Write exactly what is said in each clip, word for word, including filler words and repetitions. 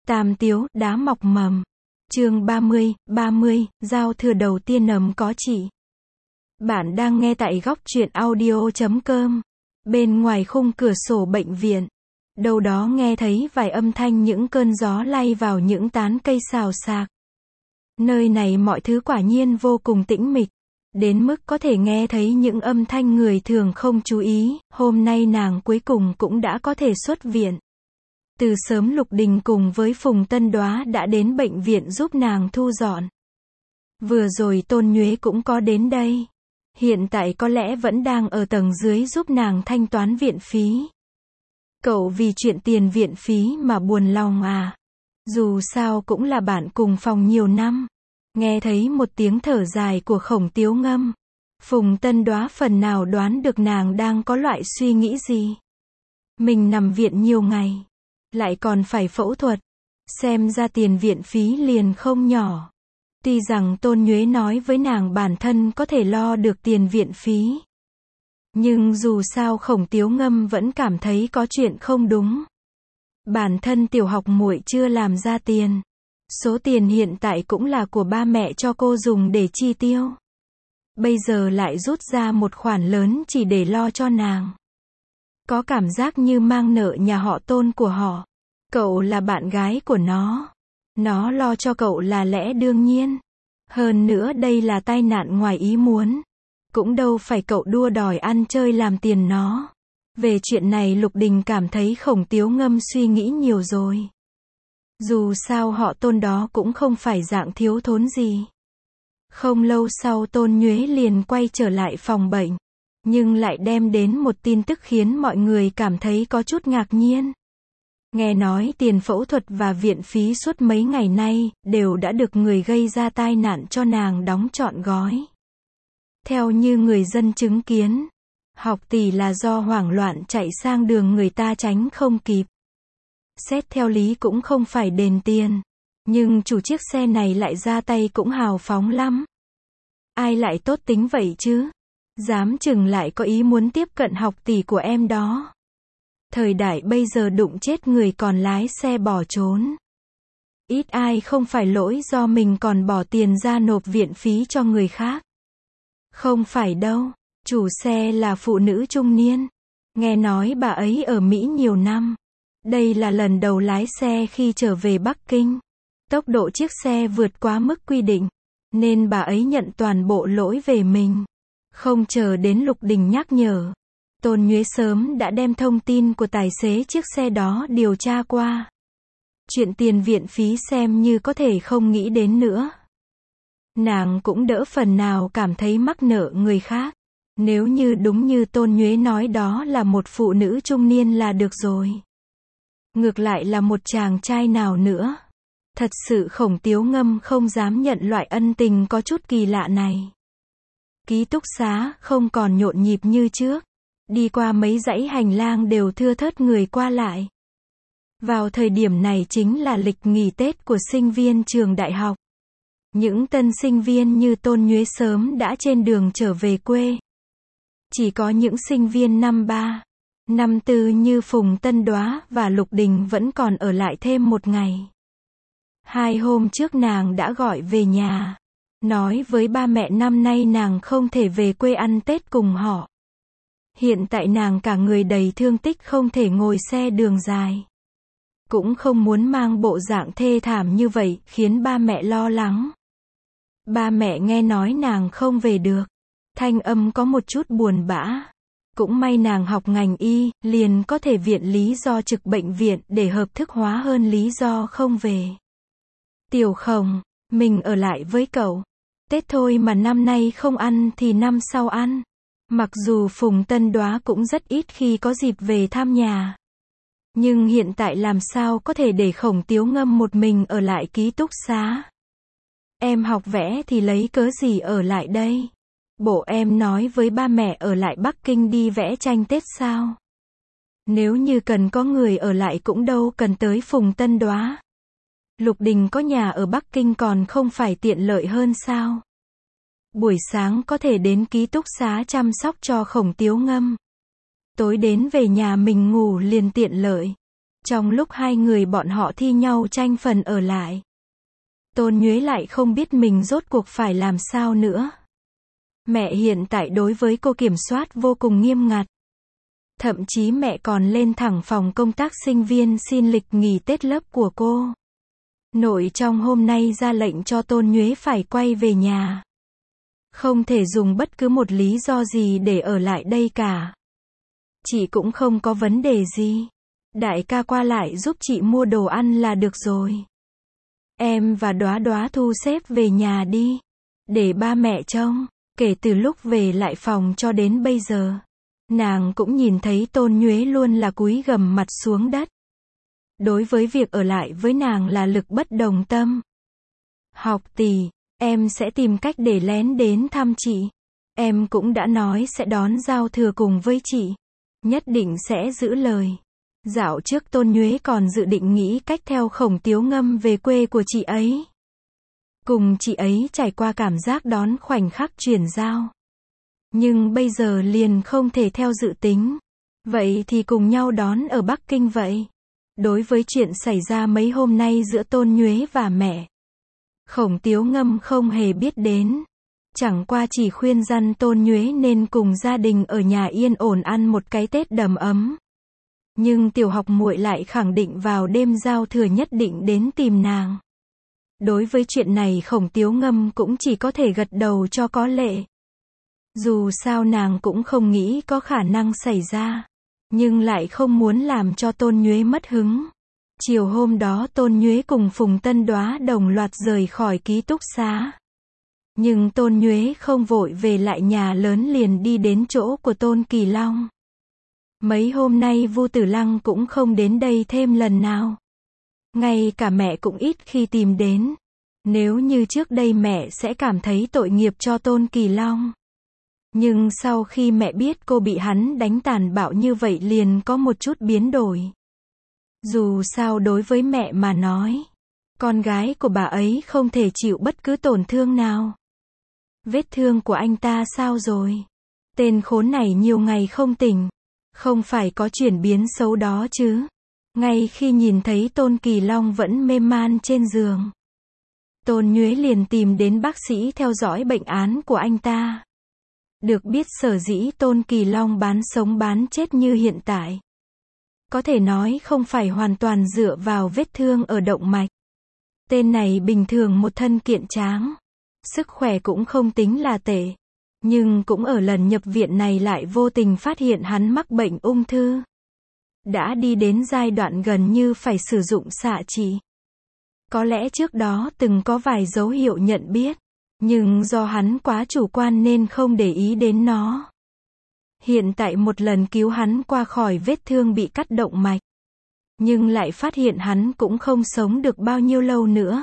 Tam Tiếu, đá mọc mầm. Chương ba mươi, ba mươi, giao thừa đầu tiên ấm có chị. Bạn đang nghe tại góc truyện audio chấm com. Bên ngoài khung cửa sổ bệnh viện, đâu đó nghe thấy vài âm thanh những cơn gió lay vào những tán cây xào xạc. Nơi này mọi thứ quả nhiên vô cùng tĩnh mịch, đến mức có thể nghe thấy những âm thanh người thường không chú ý. Hôm nay nàng cuối cùng cũng đã có thể xuất viện. Từ sớm Lục Đình cùng với Phùng Tân Đoá đã đến bệnh viện giúp nàng thu dọn. Vừa rồi Tôn Nhuế cũng có đến đây. Hiện tại có lẽ vẫn đang ở tầng dưới giúp nàng thanh toán viện phí. Cậu vì chuyện tiền viện phí mà buồn lòng à? Dù sao cũng là bạn cùng phòng nhiều năm. Nghe thấy một tiếng thở dài của Khổng Tiếu Ngâm, Phùng Tân Đoá phần nào đoán được nàng đang có loại suy nghĩ gì. Mình nằm viện nhiều ngày, lại còn phải phẫu thuật, xem ra tiền viện phí liền không nhỏ. Tuy rằng Tôn Nhuế nói với nàng bản thân có thể lo được tiền viện phí, nhưng dù sao Khổng Tiếu Ngâm vẫn cảm thấy có chuyện không đúng. Bản thân tiểu học muội chưa làm ra tiền, số tiền hiện tại cũng là của ba mẹ cho cô dùng để chi tiêu, bây giờ lại rút ra một khoản lớn chỉ để lo cho nàng. Có cảm giác như mang nợ nhà họ Tôn của họ. Cậu là bạn gái của nó, nó lo cho cậu là lẽ đương nhiên. Hơn nữa đây là tai nạn ngoài ý muốn, cũng đâu phải cậu đua đòi ăn chơi làm tiền nó. Về chuyện này Lục Đình cảm thấy Khổng Tiếu Ngâm suy nghĩ nhiều rồi. Dù sao họ Tôn đó cũng không phải dạng thiếu thốn gì. Không lâu sau Tôn Nhuế liền quay trở lại phòng bệnh, nhưng lại đem đến một tin tức khiến mọi người cảm thấy có chút ngạc nhiên. Nghe nói tiền phẫu thuật và viện phí suốt mấy ngày nay đều đã được người gây ra tai nạn cho nàng đóng trọn gói. Theo như người dân chứng kiến, học tỷ là do hoảng loạn chạy sang đường người ta tránh không kịp. Xét theo lý cũng không phải đền tiền, nhưng chủ chiếc xe này lại ra tay cũng hào phóng lắm. Ai lại tốt tính vậy chứ? Dám chừng lại có ý muốn tiếp cận học tỷ của em đó. Thời đại bây giờ đụng chết người còn lái xe bỏ trốn. Ít ai không phải lỗi do mình còn bỏ tiền ra nộp viện phí cho người khác. Không phải đâu, chủ xe là phụ nữ trung niên. Nghe nói bà ấy ở Mỹ nhiều năm. Đây là lần đầu lái xe khi trở về Bắc Kinh. Tốc độ chiếc xe vượt quá mức quy định, nên bà ấy nhận toàn bộ lỗi về mình. Không chờ đến Lục Đình nhắc nhở, Tôn Nhuế sớm đã đem thông tin của tài xế chiếc xe đó điều tra qua. Chuyện tiền viện phí xem như có thể không nghĩ đến nữa. Nàng cũng đỡ phần nào cảm thấy mắc nợ người khác. Nếu như đúng như Tôn Nhuế nói đó là một phụ nữ trung niên là được rồi. Ngược lại là một chàng trai nào nữa. Thật sự Khổng Tiếu Ngâm không dám nhận loại ân tình có chút kỳ lạ này. Ký túc xá không còn nhộn nhịp như trước. Đi qua mấy dãy hành lang đều thưa thớt người qua lại. Vào thời điểm này chính là lịch nghỉ Tết của sinh viên trường đại học. Những tân sinh viên như Tôn Nhuế sớm đã trên đường trở về quê. Chỉ có những sinh viên năm ba, năm tư như Phùng Tân Đoá và Lục Đình vẫn còn ở lại thêm một ngày. Hai hôm trước nàng đã gọi về nhà, nói với ba mẹ năm nay nàng không thể về quê ăn Tết cùng họ. Hiện tại nàng cả người đầy thương tích không thể ngồi xe đường dài. Cũng không muốn mang bộ dạng thê thảm như vậy, khiến ba mẹ lo lắng. Ba mẹ nghe nói nàng không về được, thanh âm có một chút buồn bã. Cũng may nàng học ngành y, liền có thể viện lý do trực bệnh viện để hợp thức hóa hơn lý do không về. Tiểu Khổng, mình ở lại với cậu. Tết thôi mà năm nay không ăn thì năm sau ăn. Mặc dù Phùng Tân Đoá cũng rất ít khi có dịp về thăm nhà, nhưng hiện tại làm sao có thể để Khổng Tiếu Ngâm một mình ở lại ký túc xá. Em học vẽ thì lấy cớ gì ở lại đây? Bộ em nói với ba mẹ ở lại Bắc Kinh đi vẽ tranh Tết sao? Nếu như cần có người ở lại cũng đâu cần tới Phùng Tân Đoá. Lục Đình có nhà ở Bắc Kinh còn không phải tiện lợi hơn sao? Buổi sáng có thể đến ký túc xá chăm sóc cho Khổng Tiếu Ngâm. Tối đến về nhà mình ngủ liền tiện lợi. Trong lúc hai người bọn họ thi nhau tranh phần ở lại, Tôn Nhuế lại không biết mình rốt cuộc phải làm sao nữa. Mẹ hiện tại đối với cô kiểm soát vô cùng nghiêm ngặt. Thậm chí mẹ còn lên thẳng phòng công tác sinh viên xin lịch nghỉ Tết lớp của cô. Nội trong hôm nay ra lệnh cho Tôn Nhuế phải quay về nhà. Không thể dùng bất cứ một lý do gì để ở lại đây cả. Chị cũng không có vấn đề gì. Đại ca qua lại giúp chị mua đồ ăn là được rồi. Em và Đóa Đóa thu xếp về nhà đi. Để ba mẹ trông. Kể từ lúc về lại phòng cho đến bây giờ, nàng cũng nhìn thấy Tôn Nhuế luôn là cúi gằm mặt xuống đất. Đối với việc ở lại với nàng là lực bất đồng tâm. Học tỷ, em sẽ tìm cách để lén đến thăm chị. Em cũng đã nói sẽ đón giao thừa cùng với chị. Nhất định sẽ giữ lời. Dạo trước Tôn Nhuế còn dự định nghĩ cách theo Khổng Tiếu Ngâm về quê của chị ấy. Cùng chị ấy trải qua cảm giác đón khoảnh khắc chuyển giao. Nhưng bây giờ liền không thể theo dự tính. Vậy thì cùng nhau đón ở Bắc Kinh vậy. Đối với chuyện xảy ra mấy hôm nay giữa Tôn Nhuế và mẹ, Khổng Tiếu Ngâm không hề biết đến. Chẳng qua chỉ khuyên răn Tôn Nhuế nên cùng gia đình ở nhà yên ổn ăn một cái Tết đầm ấm. Nhưng tiểu học muội lại khẳng định vào đêm giao thừa nhất định đến tìm nàng. Đối với chuyện này Khổng Tiếu Ngâm cũng chỉ có thể gật đầu cho có lệ. Dù sao nàng cũng không nghĩ có khả năng xảy ra. Nhưng lại không muốn làm cho Tôn Nhuế mất hứng. Chiều hôm đó Tôn Nhuế cùng Phùng Tân Đóa đồng loạt rời khỏi ký túc xá. Nhưng Tôn Nhuế không vội về lại nhà lớn liền đi đến chỗ của Tôn Kỳ Long. Mấy hôm nay Vu Tử Lăng cũng không đến đây thêm lần nào. Ngay cả mẹ cũng ít khi tìm đến. Nếu như trước đây mẹ sẽ cảm thấy tội nghiệp cho Tôn Kỳ Long. Nhưng sau khi mẹ biết cô bị hắn đánh tàn bạo như vậy liền có một chút biến đổi. Dù sao đối với mẹ mà nói, con gái của bà ấy không thể chịu bất cứ tổn thương nào. Vết thương của anh ta sao rồi? Tên khốn này nhiều ngày không tỉnh. Không phải có chuyển biến xấu đó chứ? Ngay khi nhìn thấy Tôn Kỳ Long vẫn mê man trên giường, Tôn Nhuế liền tìm đến bác sĩ theo dõi bệnh án của anh ta. Được biết sở dĩ Tôn Kỳ Long bán sống bán chết như hiện tại, có thể nói không phải hoàn toàn dựa vào vết thương ở động mạch. Tên này bình thường một thân kiện tráng, sức khỏe cũng không tính là tệ. Nhưng cũng ở lần nhập viện này lại vô tình phát hiện hắn mắc bệnh ung thư. Đã đi đến giai đoạn gần như phải sử dụng xạ trị. Có lẽ trước đó từng có vài dấu hiệu nhận biết, nhưng do hắn quá chủ quan nên không để ý đến nó. Hiện tại một lần cứu hắn qua khỏi vết thương bị cắt động mạch, nhưng lại phát hiện hắn cũng không sống được bao nhiêu lâu nữa.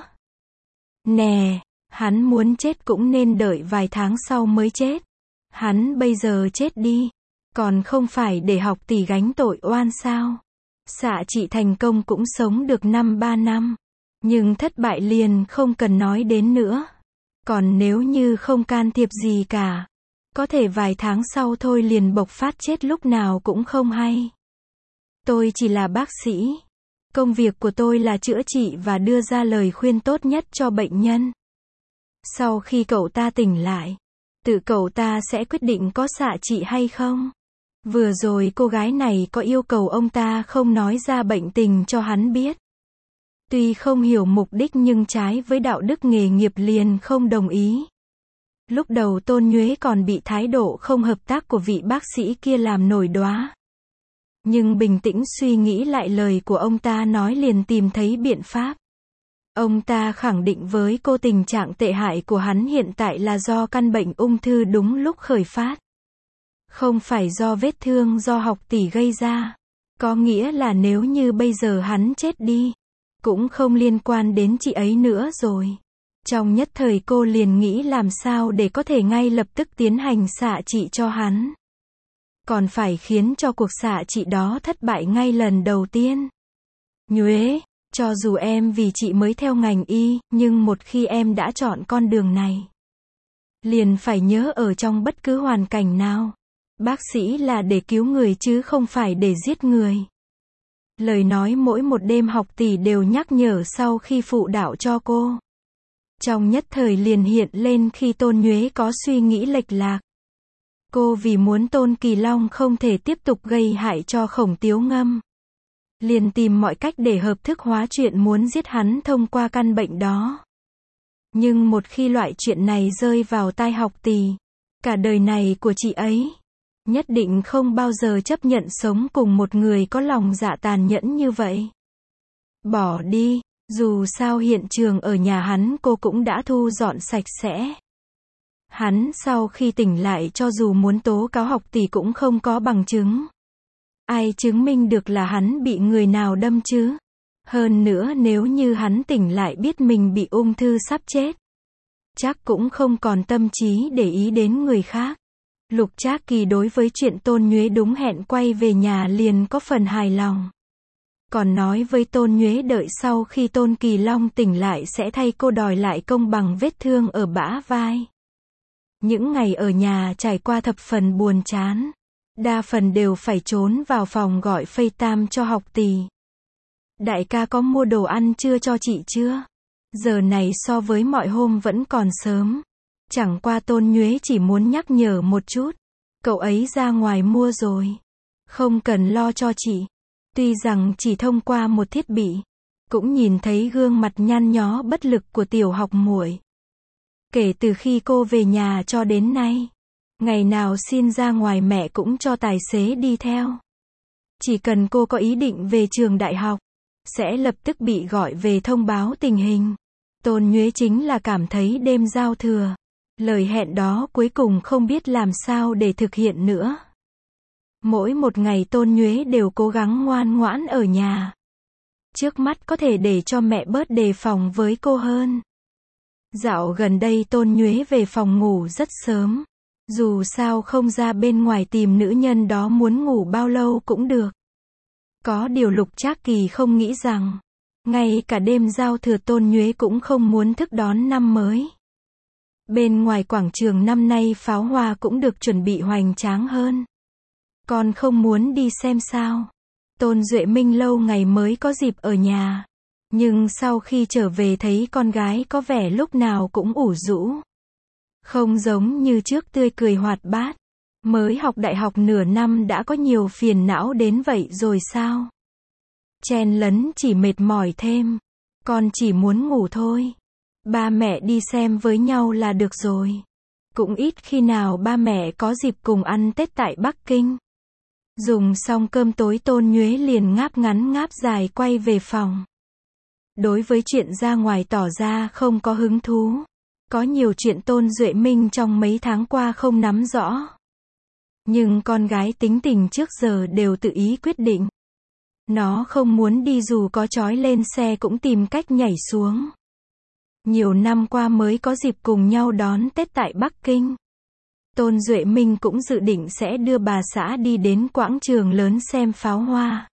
Nè, hắn muốn chết cũng nên đợi vài tháng sau mới chết. Hắn bây giờ chết đi, còn không phải để học tỷ gánh tội oan sao? Xạ trị thành công cũng sống được năm ba năm, nhưng thất bại liền không cần nói đến nữa. Còn nếu như không can thiệp gì cả, có thể vài tháng sau thôi liền bộc phát chết lúc nào cũng không hay. Tôi chỉ là bác sĩ. Công việc của tôi là chữa trị và đưa ra lời khuyên tốt nhất cho bệnh nhân. Sau khi cậu ta tỉnh lại, tự cậu ta sẽ quyết định có xạ trị hay không. Vừa rồi cô gái này có yêu cầu ông ta không nói ra bệnh tình cho hắn biết. Tuy không hiểu mục đích nhưng trái với đạo đức nghề nghiệp liền không đồng ý. Lúc đầu Tôn Nhuế còn bị thái độ không hợp tác của vị bác sĩ kia làm nổi đoá. Nhưng bình tĩnh suy nghĩ lại lời của ông ta nói liền tìm thấy biện pháp. Ông ta khẳng định với cô tình trạng tệ hại của hắn hiện tại là do căn bệnh ung thư đúng lúc khởi phát. Không phải do vết thương do học tỷ gây ra. Có nghĩa là nếu như bây giờ hắn chết đi, cũng không liên quan đến chị ấy nữa rồi. Trong nhất thời cô liền nghĩ làm sao để có thể ngay lập tức tiến hành xạ trị cho hắn. Còn phải khiến cho cuộc xạ trị đó thất bại ngay lần đầu tiên. Nhuế, cho dù em vì chị mới theo ngành y, nhưng một khi em đã chọn con đường này, liền phải nhớ ở trong bất cứ hoàn cảnh nào, bác sĩ là để cứu người chứ không phải để giết người. Lời nói mỗi một đêm học tỷ đều nhắc nhở sau khi phụ đạo cho cô. Trong nhất thời liền hiện lên khi Tôn Nhuế có suy nghĩ lệch lạc. Cô vì muốn Tôn Kỳ Long không thể tiếp tục gây hại cho Khổng Tiếu Ngâm, liền tìm mọi cách để hợp thức hóa chuyện muốn giết hắn thông qua căn bệnh đó. Nhưng một khi loại chuyện này rơi vào tai học tỷ, cả đời này của chị ấy, nhất định không bao giờ chấp nhận sống cùng một người có lòng dạ tàn nhẫn như vậy. Bỏ đi, dù sao hiện trường ở nhà hắn cô cũng đã thu dọn sạch sẽ. Hắn sau khi tỉnh lại cho dù muốn tố cáo học tỷ cũng không có bằng chứng. Ai chứng minh được là hắn bị người nào đâm chứ? Hơn nữa nếu như hắn tỉnh lại biết mình bị ung thư sắp chết, chắc cũng không còn tâm trí để ý đến người khác. Lục Trác Kỳ đối với chuyện Tôn Nhuế đúng hẹn quay về nhà liền có phần hài lòng. Còn nói với Tôn Nhuế đợi sau khi Tôn Kỳ Long tỉnh lại sẽ thay cô đòi lại công bằng vết thương ở bả vai. Những ngày ở nhà trải qua thập phần buồn chán. Đa phần đều phải trốn vào phòng gọi FaceTime cho học tỷ. Đại ca có mua đồ ăn chưa cho chị chưa? Giờ này so với mọi hôm vẫn còn sớm. Chẳng qua Tôn Nhuế chỉ muốn nhắc nhở một chút. Cậu ấy ra ngoài mua rồi. Không cần lo cho chị. Tuy rằng chỉ thông qua một thiết bị, cũng nhìn thấy gương mặt nhăn nhó bất lực của tiểu học muội. Kể từ khi cô về nhà cho đến nay, ngày nào xin ra ngoài mẹ cũng cho tài xế đi theo. Chỉ cần cô có ý định về trường đại học, sẽ lập tức bị gọi về thông báo tình hình. Tôn Nhuế chính là cảm thấy đêm giao thừa, lời hẹn đó cuối cùng không biết làm sao để thực hiện nữa. Mỗi một ngày Tôn Nhuế đều cố gắng ngoan ngoãn ở nhà. Trước mắt có thể để cho mẹ bớt đề phòng với cô hơn. Dạo gần đây Tôn Nhuế về phòng ngủ rất sớm. Dù sao không ra bên ngoài tìm nữ nhân đó muốn ngủ bao lâu cũng được. Có điều Lục Trác Kỳ không nghĩ rằng, ngay cả đêm giao thừa Tôn Nhuế cũng không muốn thức đón năm mới. Bên ngoài quảng trường năm nay pháo hoa cũng được chuẩn bị hoành tráng hơn. Con không muốn đi xem sao? Tôn Duệ Minh lâu ngày mới có dịp ở nhà. Nhưng sau khi trở về thấy con gái có vẻ lúc nào cũng ủ rũ. Không giống như trước tươi cười hoạt bát. Mới học đại học nửa năm đã có nhiều phiền não đến vậy rồi sao? Chen lấn chỉ mệt mỏi thêm. Con chỉ muốn ngủ thôi. Ba mẹ đi xem với nhau là được rồi. Cũng ít khi nào ba mẹ có dịp cùng ăn Tết tại Bắc Kinh. Dùng xong cơm tối Tôn Nhuế liền ngáp ngắn ngáp dài quay về phòng. Đối với chuyện ra ngoài tỏ ra không có hứng thú. Có nhiều chuyện Tôn Duệ Minh trong mấy tháng qua không nắm rõ. Nhưng con gái tính tình trước giờ đều tự ý quyết định. Nó không muốn đi dù có trói lên xe cũng tìm cách nhảy xuống. Nhiều năm qua mới có dịp cùng nhau đón Tết tại Bắc Kinh. Tôn Duệ Minh cũng dự định sẽ đưa bà xã đi đến quảng trường lớn xem pháo hoa.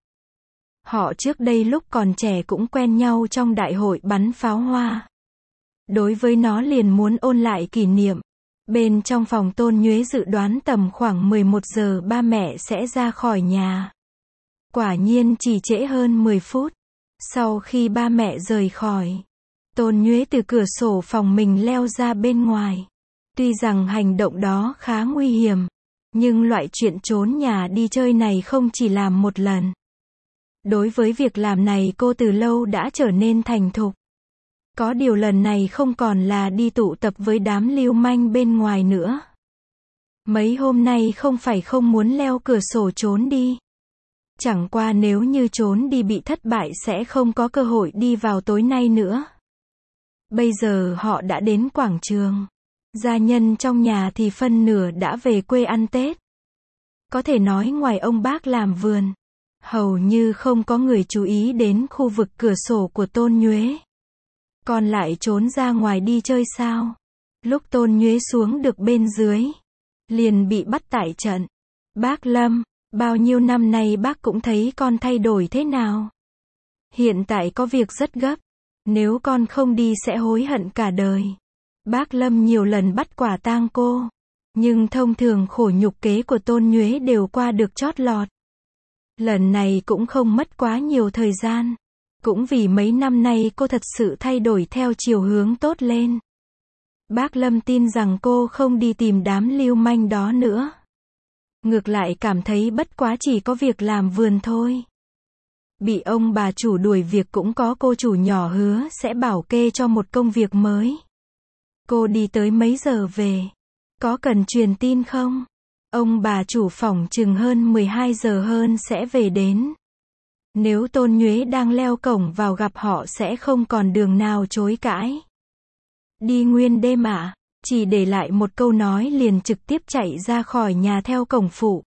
Họ trước đây lúc còn trẻ cũng quen nhau trong đại hội bắn pháo hoa. Đối với nó liền muốn ôn lại kỷ niệm. Bên trong phòng Tôn Nhuế dự đoán tầm khoảng mười một giờ ba mẹ sẽ ra khỏi nhà. Quả nhiên chỉ trễ hơn mười phút. Sau khi ba mẹ rời khỏi, Tôn Nhuế từ cửa sổ phòng mình leo ra bên ngoài. Tuy rằng hành động đó khá nguy hiểm, nhưng loại chuyện trốn nhà đi chơi này không chỉ làm một lần. Đối với việc làm này cô từ lâu đã trở nên thành thục. Có điều lần này không còn là đi tụ tập với đám lưu manh bên ngoài nữa. Mấy hôm nay không phải không muốn leo cửa sổ trốn đi. Chẳng qua nếu như trốn đi bị thất bại sẽ không có cơ hội đi vào tối nay nữa. Bây giờ họ đã đến quảng trường. Gia nhân trong nhà thì phân nửa đã về quê ăn Tết. Có thể nói ngoài ông bác làm vườn, hầu như không có người chú ý đến khu vực cửa sổ của Tôn Nhuế. Còn lại trốn ra ngoài đi chơi sao? Lúc Tôn Nhuế xuống được bên dưới, liền bị bắt tại trận. Bác Lâm, bao nhiêu năm nay bác cũng thấy con thay đổi thế nào? Hiện tại có việc rất gấp. Nếu con không đi sẽ hối hận cả đời. Bác Lâm nhiều lần bắt quả tang cô. Nhưng thông thường khổ nhục kế của Tôn Nhuế đều qua được chót lọt. Lần này cũng không mất quá nhiều thời gian. Cũng vì mấy năm nay cô thật sự thay đổi theo chiều hướng tốt lên. Bác Lâm tin rằng cô không đi tìm đám lưu manh đó nữa. Ngược lại cảm thấy bất quá chỉ có việc làm vườn thôi. Bị ông bà chủ đuổi việc cũng có cô chủ nhỏ hứa sẽ bảo kê cho một công việc mới. Cô đi tới mấy giờ về? Có cần truyền tin không? Ông bà chủ phỏng chừng hơn mười hai giờ hơn sẽ về đến. Nếu Tôn Nhuế đang leo cổng vào gặp họ sẽ không còn đường nào chối cãi. Đi nguyên đêm ạ? Chỉ để lại một câu nói liền trực tiếp chạy ra khỏi nhà theo cổng phụ.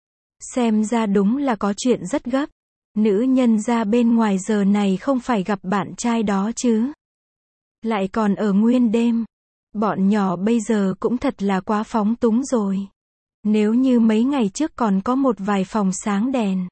Xem ra đúng là có chuyện rất gấp. Nữ nhân ra bên ngoài giờ này không phải gặp bạn trai đó chứ. Lại còn ở nguyên đêm. Bọn nhỏ bây giờ cũng thật là quá phóng túng rồi. Nếu như mấy ngày trước còn có một vài phòng sáng đèn.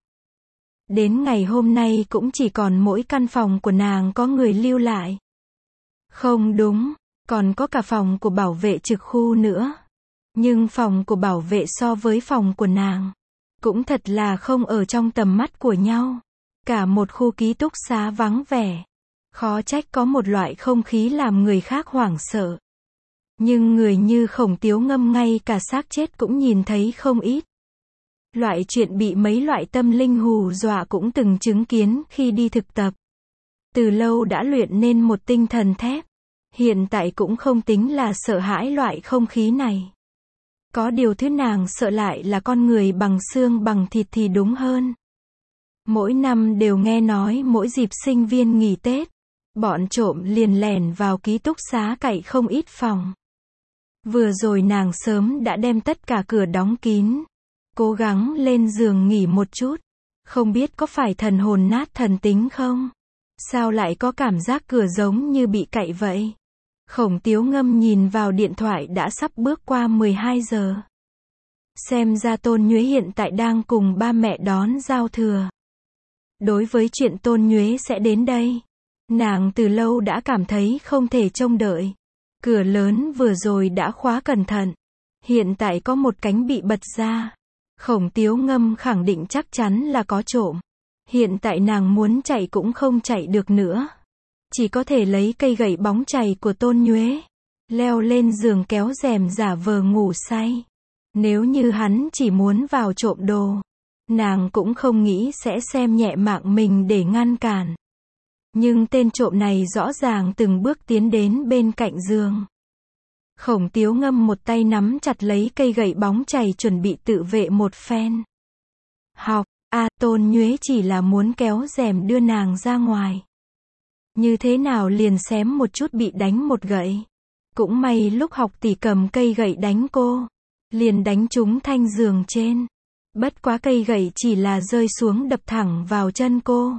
Đến ngày hôm nay cũng chỉ còn mỗi căn phòng của nàng có người lưu lại. Không đúng, còn có cả phòng của bảo vệ trực khu nữa. Nhưng phòng của bảo vệ so với phòng của nàng cũng thật là không ở trong tầm mắt của nhau. Cả một khu ký túc xá vắng vẻ. Khó trách có một loại không khí làm người khác hoảng sợ. Nhưng người như Khổng Tiếu Ngâm ngay cả xác chết cũng nhìn thấy không ít. Loại chuyện bị mấy loại tâm linh hù dọa cũng từng chứng kiến khi đi thực tập. Từ lâu đã luyện nên một tinh thần thép. Hiện tại cũng không tính là sợ hãi loại không khí này. Có điều thứ nàng sợ lại là con người bằng xương bằng thịt thì đúng hơn. Mỗi năm đều nghe nói mỗi dịp sinh viên nghỉ Tết, bọn trộm liền lẻn vào ký túc xá cậy không ít phòng. Vừa rồi nàng sớm đã đem tất cả cửa đóng kín. Cố gắng lên giường nghỉ một chút. Không biết có phải thần hồn nát thần tính không? Sao lại có cảm giác cửa giống như bị cậy vậy? Khổng Tiếu Ngâm nhìn vào điện thoại đã sắp bước qua mười hai giờ. Xem ra Tôn Nhuế hiện tại đang cùng ba mẹ đón giao thừa. Đối với chuyện Tôn Nhuế sẽ đến đây, nàng từ lâu đã cảm thấy không thể trông đợi. Cửa lớn vừa rồi đã khóa cẩn thận. Hiện tại có một cánh bị bật ra. Khổng Tiếu Ngâm khẳng định chắc chắn là có trộm. Hiện tại nàng muốn chạy cũng không chạy được nữa. Chỉ có thể lấy cây gậy bóng chày của Tôn Nhuế. Leo lên giường kéo rèm giả vờ ngủ say. Nếu như hắn chỉ muốn vào trộm đồ, nàng cũng không nghĩ sẽ xem nhẹ mạng mình để ngăn cản. Nhưng tên trộm này rõ ràng từng bước tiến đến bên cạnh giường. Khổng Tiếu Ngâm một tay nắm chặt lấy cây gậy bóng chày chuẩn bị tự vệ một phen. Học, a Tôn Nhuế chỉ là muốn kéo rèm đưa nàng ra ngoài. Như thế nào liền xém một chút bị đánh một gậy. Cũng may lúc học tỷ cầm cây gậy đánh cô. Liền đánh trúng thanh giường trên. Bất quá cây gậy chỉ là rơi xuống đập thẳng vào chân cô.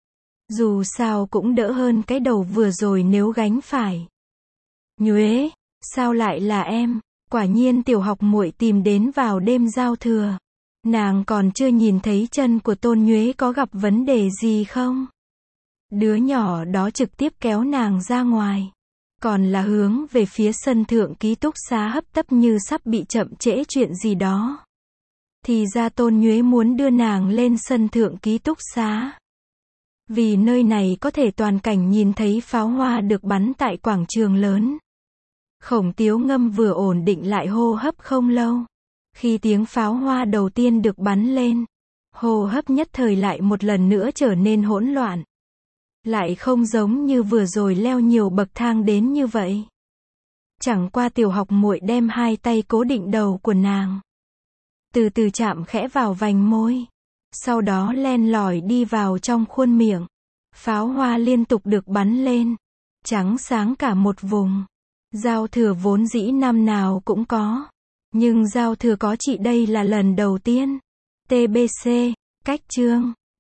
Dù sao cũng đỡ hơn cái đầu vừa rồi nếu gánh phải. Nhuế, sao lại là em? Quả nhiên tiểu học muội tìm đến vào đêm giao thừa. Nàng còn chưa nhìn thấy chân của Tôn Nhuế có gặp vấn đề gì không? Đứa nhỏ đó trực tiếp kéo nàng ra ngoài. Còn là hướng về phía sân thượng ký túc xá hấp tấp như sắp bị chậm trễ chuyện gì đó. Thì ra Tôn Nhuế muốn đưa nàng lên sân thượng ký túc xá. Vì nơi này có thể toàn cảnh nhìn thấy pháo hoa được bắn tại quảng trường lớn. Khổng Tiếu Ngâm vừa ổn định lại hô hấp không lâu. Khi tiếng pháo hoa đầu tiên được bắn lên, hô hấp nhất thời lại một lần nữa trở nên hỗn loạn. Lại không giống như vừa rồi leo nhiều bậc thang đến như vậy. Chẳng qua tiểu học muội đem hai tay cố định đầu của nàng. Từ từ chạm khẽ vào vành môi. Sau đó len lỏi đi vào trong khuôn miệng. Pháo hoa liên tục được bắn lên. Trắng sáng cả một vùng. Giao thừa vốn dĩ năm nào cũng có. Nhưng giao thừa có chị đây là lần đầu tiên. tê bê xê, cách chương.